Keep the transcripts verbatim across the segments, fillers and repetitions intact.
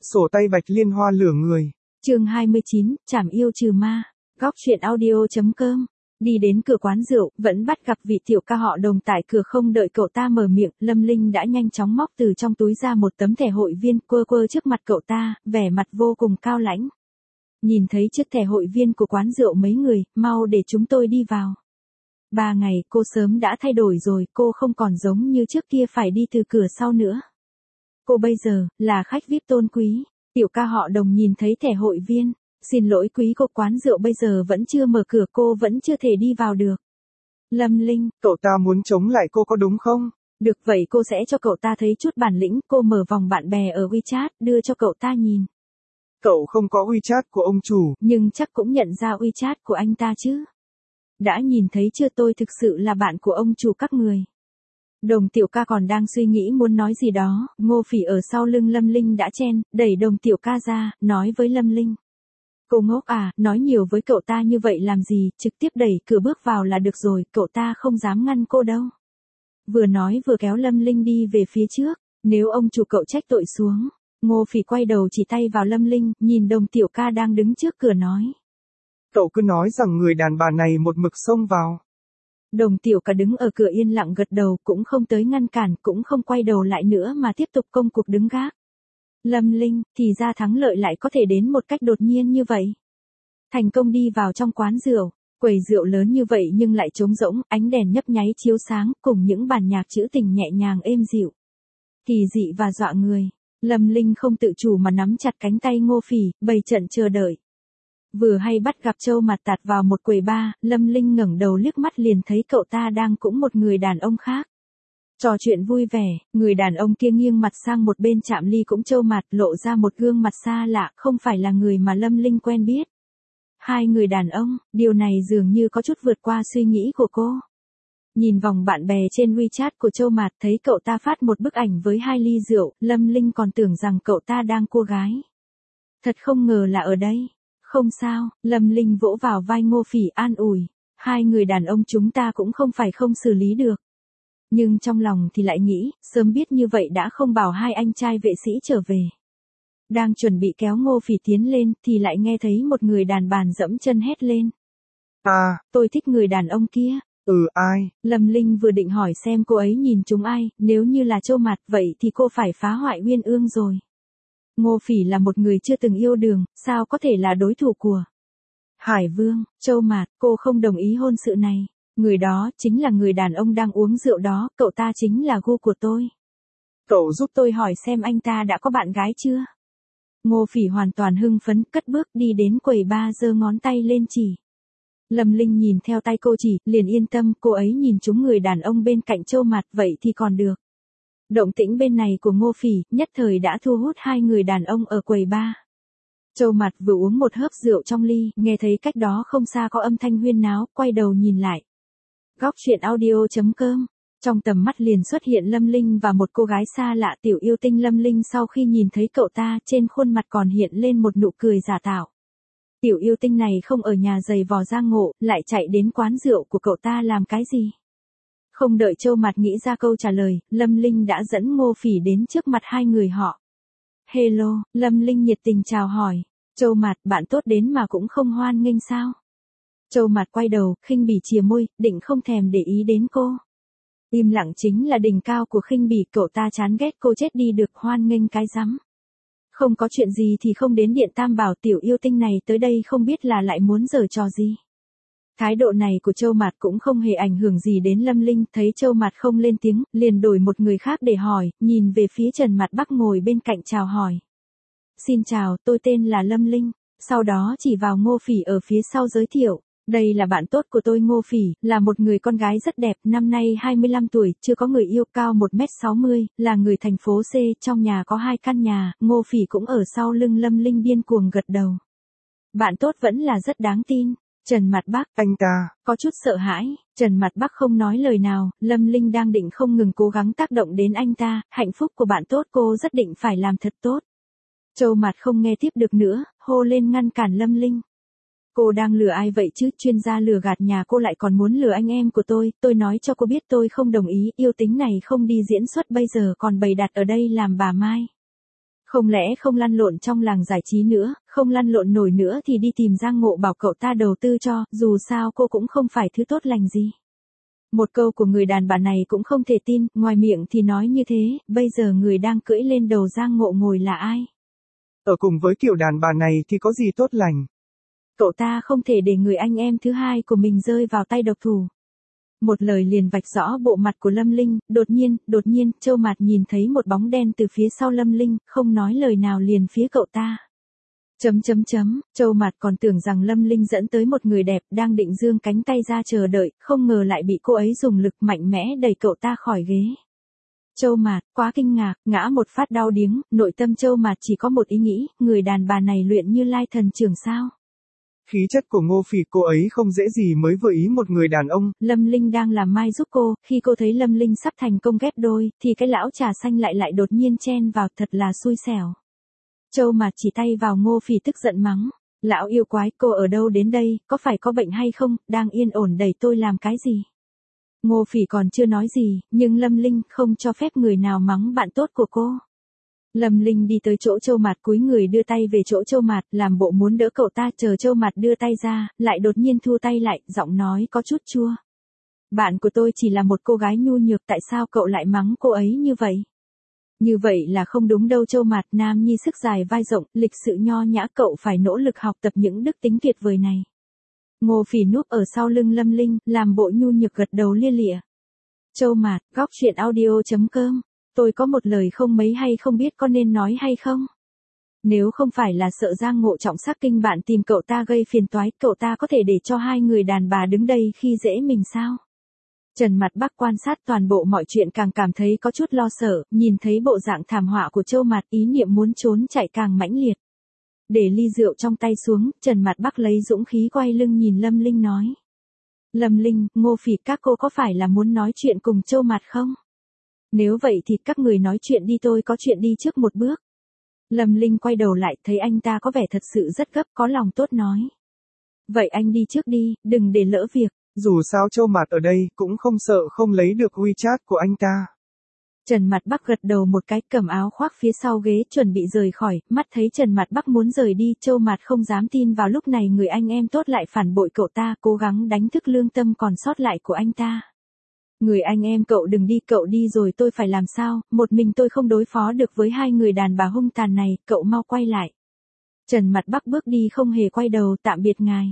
Sổ tay bạch liên hoa lửa người. Chương hai mươi chín, Trảm yêu trừ ma. Góc truyện audio chấm com. Đi đến cửa quán rượu, vẫn bắt gặp vị tiểu ca họ Đồng tại cửa, không đợi cậu ta mở miệng, Lâm Linh đã nhanh chóng móc từ trong túi ra một tấm thẻ hội viên, quơ quơ trước mặt cậu ta, vẻ mặt vô cùng cao lãnh. Nhìn thấy chiếc thẻ hội viên của quán rượu mấy người, mau để chúng tôi đi vào. Ba ngày, cô sớm đã thay đổi rồi, cô không còn giống như trước kia phải đi từ cửa sau nữa. Cô bây giờ, là khách vi ai pi tôn quý. Tiểu ca họ Đồng nhìn thấy thẻ hội viên. Xin lỗi quý cô, quán rượu bây giờ vẫn chưa mở cửa, cô vẫn chưa thể đi vào được. Lâm Linh, Cậu ta muốn chống lại cô có đúng không? Được vậy cô sẽ cho cậu ta thấy chút bản lĩnh, cô mở vòng bạn bè ở WeChat, đưa cho cậu ta nhìn. Cậu không có WeChat của ông chủ. Nhưng chắc cũng nhận ra WeChat của anh ta chứ. Đã nhìn thấy chưa, tôi thực sự là bạn của ông chủ các người. Đồng tiểu ca còn đang suy nghĩ muốn nói gì đó, Ngô Phỉ ở sau lưng Lâm Linh đã chen, đẩy đồng tiểu ca ra, nói với Lâm Linh. Cô ngốc à, nói nhiều với cậu ta như vậy làm gì, trực tiếp đẩy cửa bước vào là được rồi, cậu ta không dám ngăn cô đâu. Vừa nói vừa kéo Lâm Linh đi về phía trước, nếu ông chủ cậu trách tội xuống. Ngô Phỉ quay đầu chỉ tay vào Lâm Linh, nhìn đồng tiểu ca đang đứng trước cửa nói. Cậu cứ nói rằng người đàn bà này một mực xông vào. Đồng tiểu ca đứng ở cửa yên lặng gật đầu, cũng không tới ngăn cản, cũng không quay đầu lại nữa mà tiếp tục công cuộc đứng gác. Lâm Linh, thì ra thắng lợi lại có thể đến một cách đột nhiên như vậy. Thành công đi vào trong quán rượu, quầy rượu lớn như vậy nhưng lại trống rỗng, ánh đèn nhấp nháy chiếu sáng, cùng những bản nhạc trữ tình nhẹ nhàng êm dịu. Kỳ dị và dọa người, Lâm Linh không tự chủ mà nắm chặt cánh tay Ngô Phỉ, bày trận chờ đợi. Vừa hay bắt gặp Châu Mặt tạt vào một quầy bar, Lâm Linh ngẩng đầu liếc mắt liền thấy cậu ta đang cũng một người đàn ông khác. Trò chuyện vui vẻ, người đàn ông kia nghiêng mặt sang một bên chạm ly cũng Châu Mặt, lộ ra một gương mặt xa lạ, không phải là người mà Lâm Linh quen biết. Hai người đàn ông, điều này dường như có chút vượt qua suy nghĩ của cô. Nhìn vòng bạn bè trên WeChat của Châu Mạt, thấy cậu ta phát một bức ảnh với hai ly rượu, Lâm Linh còn tưởng rằng cậu ta đang cua gái. Thật không ngờ là ở đây. Không sao, Lâm Linh vỗ vào vai Ngô Phỉ an ủi. Hai người đàn ông chúng ta cũng không phải không xử lý được. Nhưng trong lòng thì lại nghĩ, sớm biết như vậy đã không bảo hai anh trai vệ sĩ trở về. Đang chuẩn bị kéo Ngô Phỉ tiến lên, thì lại nghe thấy một người đàn bà dẫm chân hét lên. À, tôi thích người đàn ông kia. Ừ ai? Lâm Linh vừa định hỏi xem cô ấy nhìn chúng ai, nếu như là Châu Mạt vậy thì cô phải phá hoại Uyên Ương rồi. Ngô Phỉ là một người chưa từng yêu đương, sao có thể là đối thủ của Hải Vương. Châu Mạt, cô không đồng ý hôn sự này. Người đó chính là người đàn ông đang uống rượu đó, cậu ta chính là gu của tôi. Cậu giúp tôi hỏi xem anh ta đã có bạn gái chưa? Ngô Phỉ hoàn toàn hưng phấn, cất bước đi đến quầy bar giơ ngón tay lên chỉ. Lâm Linh nhìn theo tay cô chỉ, liền yên tâm, cô ấy nhìn chúng người đàn ông bên cạnh Châu Mạt, vậy thì còn được. Động tĩnh bên này của Ngô Phỉ, nhất thời đã thu hút hai người đàn ông ở quầy bar. Châu Mạt vừa uống một hớp rượu trong ly, nghe thấy cách đó không xa có âm thanh huyên náo, quay đầu nhìn lại. Góc truyện audio chấm com. Trong tầm mắt liền xuất hiện Lâm Linh và một cô gái xa lạ, tiểu yêu tinh. Lâm Linh sau khi nhìn thấy cậu ta, trên khuôn mặt còn hiện lên một nụ cười giả tạo. Tiểu yêu tinh này không ở nhà giày vò giang ngộ, lại chạy đến quán rượu của cậu ta làm cái gì? Không đợi Châu Mạt nghĩ ra câu trả lời, Lâm Linh đã dẫn Ngô Phỉ đến trước mặt hai người họ. Hello, Lâm Linh nhiệt tình chào hỏi. Châu Mạt, bạn tốt đến mà cũng không hoan nghênh sao? Châu Mạt quay đầu, khinh bỉ chìa môi, định không thèm để ý đến cô. Im lặng chính là đỉnh cao của khinh bỉ, cậu ta chán ghét cô chết đi được, hoan nghênh cái rắm. Không có chuyện gì thì không đến điện Tam Bảo, tiểu yêu tinh này tới đây không biết là lại muốn giở trò gì. Thái độ này của Châu Mạt cũng không hề ảnh hưởng gì đến Lâm Linh, thấy Châu Mạt không lên tiếng, liền đổi một người khác để hỏi, nhìn về phía Trần Mạt Bắc ngồi bên cạnh chào hỏi. Xin chào, tôi tên là Lâm Linh, sau đó chỉ vào Ngô Phỉ ở phía sau giới thiệu. Đây là bạn tốt của tôi Ngô Phỉ, là một người con gái rất đẹp, năm nay hai mươi lăm tuổi, chưa có người yêu, cao một mét sáu mươi, là người thành phố C, trong nhà có hai căn nhà. Ngô Phỉ cũng ở sau lưng Lâm Linh điên cuồng gật đầu. Bạn tốt vẫn là rất đáng tin. Trần Mạt Bắc, anh ta, có chút sợ hãi. Trần Mạt Bắc không nói lời nào, Lâm Linh đang định không ngừng cố gắng tác động đến anh ta, hạnh phúc của bạn tốt cô rất định phải làm thật tốt. Châu Mạt không nghe tiếp được nữa, hô lên ngăn cản Lâm Linh. Cô đang lừa ai vậy chứ, chuyên gia lừa gạt nhà cô lại còn muốn lừa anh em của tôi, tôi nói cho cô biết tôi không đồng ý, yêu tính này không đi diễn xuất bây giờ còn bày đặt ở đây làm bà Mai. Không lẽ không lăn lộn trong làng giải trí nữa, không lăn lộn nổi nữa thì đi tìm Giang Ngộ bảo cậu ta đầu tư cho, dù sao cô cũng không phải thứ tốt lành gì. Một câu của người đàn bà này cũng không thể tin, ngoài miệng thì nói như thế, bây giờ người đang cưỡi lên đầu Giang Ngộ ngồi là ai? Ở cùng với kiểu đàn bà này thì có gì tốt lành? Cậu ta không thể để người anh em thứ hai của mình rơi vào tay độc thủ. Một lời liền vạch rõ bộ mặt của Lâm Linh, đột nhiên, đột nhiên, Châu Mạt nhìn thấy một bóng đen từ phía sau Lâm Linh, không nói lời nào liền phía cậu ta. Chấm chấm chấm, Châu Mạt còn tưởng rằng Lâm Linh dẫn tới một người đẹp đang định giương cánh tay ra chờ đợi, không ngờ lại bị cô ấy dùng lực mạnh mẽ đẩy cậu ta khỏi ghế. Châu Mạt, quá kinh ngạc, ngã một phát đau điếng, nội tâm Châu Mạt chỉ có một ý nghĩ, người đàn bà này luyện Như Lai thần trưởng sao? Khí chất của Ngô Phỉ cô ấy không dễ gì mới vừa ý một người đàn ông. Lâm Linh đang làm mai giúp cô, khi cô thấy Lâm Linh sắp thành công ghép đôi, thì cái lão trà xanh lại lại đột nhiên chen vào, thật là xui xẻo. Châu Mạt chỉ tay vào Ngô Phỉ tức giận mắng. Lão yêu quái, cô ở đâu đến đây, có phải có bệnh hay không, đang yên ổn đẩy tôi làm cái gì? Ngô Phỉ còn chưa nói gì, nhưng Lâm Linh không cho phép người nào mắng bạn tốt của cô. Lâm Linh đi tới chỗ Châu Mạt cúi người đưa tay về chỗ Châu Mạt, làm bộ muốn đỡ cậu ta, chờ Châu Mạt đưa tay ra, lại đột nhiên thu tay lại, giọng nói có chút chua. Bạn của tôi chỉ là một cô gái nhu nhược, tại sao cậu lại mắng cô ấy như vậy? Như vậy là không đúng đâu Châu Mạt, nam nhi sức dài vai rộng, lịch sự nho nhã, cậu phải nỗ lực học tập những đức tính tuyệt vời này. Ngô Phỉ núp ở sau lưng Lâm Linh, làm bộ nhu nhược gật đầu lia lịa. Châu Mạt, góc truyện audio chấm com. Tôi có một lời không mấy hay không biết có nên nói hay không? Nếu không phải là sợ Giang Ngộ trọng sắc kinh bạn tìm cậu ta gây phiền toái, cậu ta có thể để cho hai người đàn bà đứng đây khi dễ mình sao? Trần Mặt Bắc quan sát toàn bộ mọi chuyện càng cảm thấy có chút lo sợ, nhìn thấy bộ dạng thảm họa của Châu Mạt, ý niệm muốn trốn chạy càng mãnh liệt. Để ly rượu trong tay xuống, Trần Mặt Bắc lấy dũng khí quay lưng nhìn Lâm Linh nói. Lâm Linh, Ngô Phỉ các cô có phải là muốn nói chuyện cùng Châu Mạt không? Nếu vậy thì các người nói chuyện đi, tôi có chuyện đi trước một bước. Lâm Linh quay đầu lại, thấy anh ta có vẻ thật sự rất gấp, có lòng tốt nói. Vậy anh đi trước đi, đừng để lỡ việc. Dù sao Châu Mạt ở đây, cũng không sợ không lấy được WeChat của anh ta. Trần Mặt Bắc gật đầu một cái, cầm áo khoác phía sau ghế chuẩn bị rời khỏi, mắt thấy Trần Mặt Bắc muốn rời đi, Châu Mạt không dám tin vào lúc này người anh em tốt lại phản bội cậu ta, cố gắng đánh thức lương tâm còn sót lại của anh ta. Người anh em cậu đừng đi, cậu đi rồi tôi phải làm sao, một mình tôi không đối phó được với hai người đàn bà hung tàn này, cậu mau quay lại. Trần Mặt Bắc bước đi không hề quay đầu, tạm biệt ngài.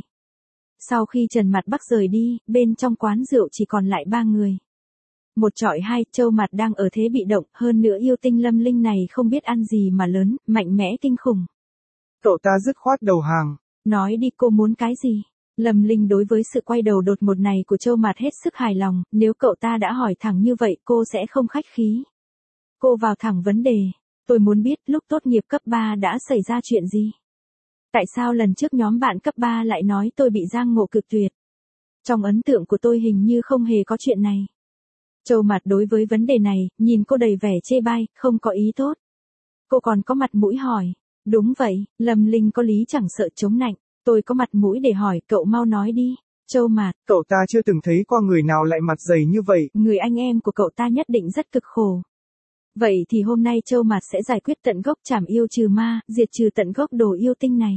Sau khi Trần Mặt Bắc rời đi, bên trong quán rượu chỉ còn lại ba người. Một trọi hai, Châu Mạt đang ở thế bị động, hơn nữa yêu tinh Lâm Linh này không biết ăn gì mà lớn, mạnh mẽ kinh khủng. Cậu ta dứt khoát đầu hàng. Nói đi, cô muốn cái gì? Lâm Linh đối với sự quay đầu đột ngột này của Châu Mạt hết sức hài lòng, nếu cậu ta đã hỏi thẳng như vậy cô sẽ không khách khí. Cô vào thẳng vấn đề, tôi muốn biết lúc tốt nghiệp cấp ba đã xảy ra chuyện gì? Tại sao lần trước nhóm bạn cấp ba lại nói tôi bị Giang Ngộ cực tuyệt? Trong ấn tượng của tôi hình như không hề có chuyện này. Châu Mạt đối với vấn đề này, nhìn cô đầy vẻ chê bai, không có ý tốt. Cô còn có mặt mũi hỏi. Đúng vậy, Lâm Linh có lý chẳng sợ chống nạnh. Tôi có mặt mũi để hỏi, cậu mau nói đi. Châu Mạt, cậu ta chưa từng thấy qua người nào lại mặt dày như vậy. Người anh em của cậu ta nhất định rất cực khổ. Vậy thì hôm nay Châu Mạt sẽ giải quyết tận gốc, trảm yêu trừ ma, diệt trừ tận gốc đồ yêu tinh này.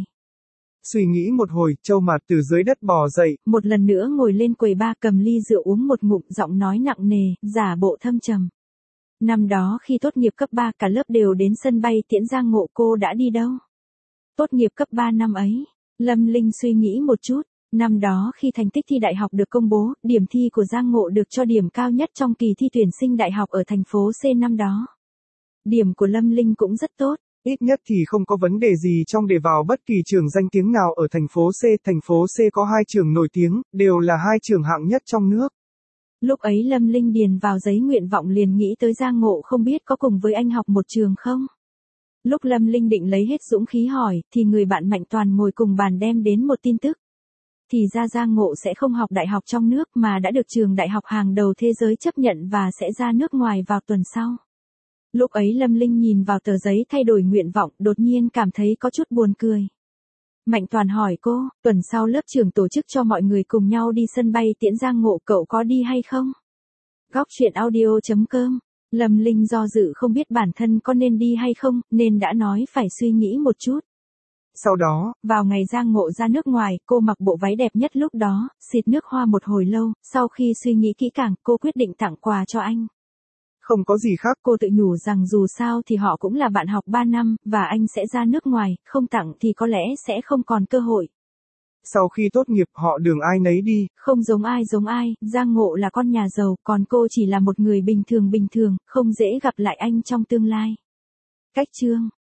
Suy nghĩ một hồi, Châu Mạt từ dưới đất bò dậy. Một lần nữa ngồi lên quầy bar, cầm ly rượu uống một ngụm, giọng nói nặng nề, giả bộ thâm trầm. Năm đó khi tốt nghiệp cấp ba cả lớp đều đến sân bay tiễn Giang Ngộ, cô đã đi đâu? Tốt nghiệp cấp ba năm ấy, Lâm Linh suy nghĩ một chút. Năm đó khi thành tích thi đại học được công bố, điểm thi của Giang Ngộ được cho điểm cao nhất trong kỳ thi tuyển sinh đại học ở thành phố C năm đó. Điểm của Lâm Linh cũng rất tốt. Ít nhất thì không có vấn đề gì trong để vào bất kỳ trường danh tiếng nào ở thành phố C. Thành phố C có hai trường nổi tiếng, đều là hai trường hạng nhất trong nước. Lúc ấy Lâm Linh điền vào giấy nguyện vọng liền nghĩ tới Giang Ngộ, không biết có cùng với anh học một trường không? Lúc Lâm Linh định lấy hết dũng khí hỏi, thì người bạn Mạnh Toàn ngồi cùng bàn đem đến một tin tức. Thì ra Giang Ngộ sẽ không học đại học trong nước mà đã được trường đại học hàng đầu thế giới chấp nhận và sẽ ra nước ngoài vào tuần sau. Lúc ấy Lâm Linh nhìn vào tờ giấy thay đổi nguyện vọng, đột nhiên cảm thấy có chút buồn cười. Mạnh Toàn hỏi cô, tuần sau lớp trường tổ chức cho mọi người cùng nhau đi sân bay tiễn Giang Ngộ, cậu có đi hay không? Góc truyện audio chấm com Lâm Linh do dự không biết bản thân có nên đi hay không, nên đã nói phải suy nghĩ một chút. Sau đó, vào ngày Giang Ngộ ra nước ngoài, cô mặc bộ váy đẹp nhất lúc đó, xịt nước hoa một hồi lâu, sau khi suy nghĩ kỹ càng, cô quyết định tặng quà cho anh. Không có gì khác. Cô tự nhủ rằng dù sao thì họ cũng là bạn học ba năm, và anh sẽ ra nước ngoài, không tặng thì có lẽ sẽ không còn cơ hội. Sau khi tốt nghiệp họ đường ai nấy đi. Không giống ai giống ai, Giang Ngộ là con nhà giàu, còn cô chỉ là một người bình thường bình thường, không dễ gặp lại anh trong tương lai. Cách chương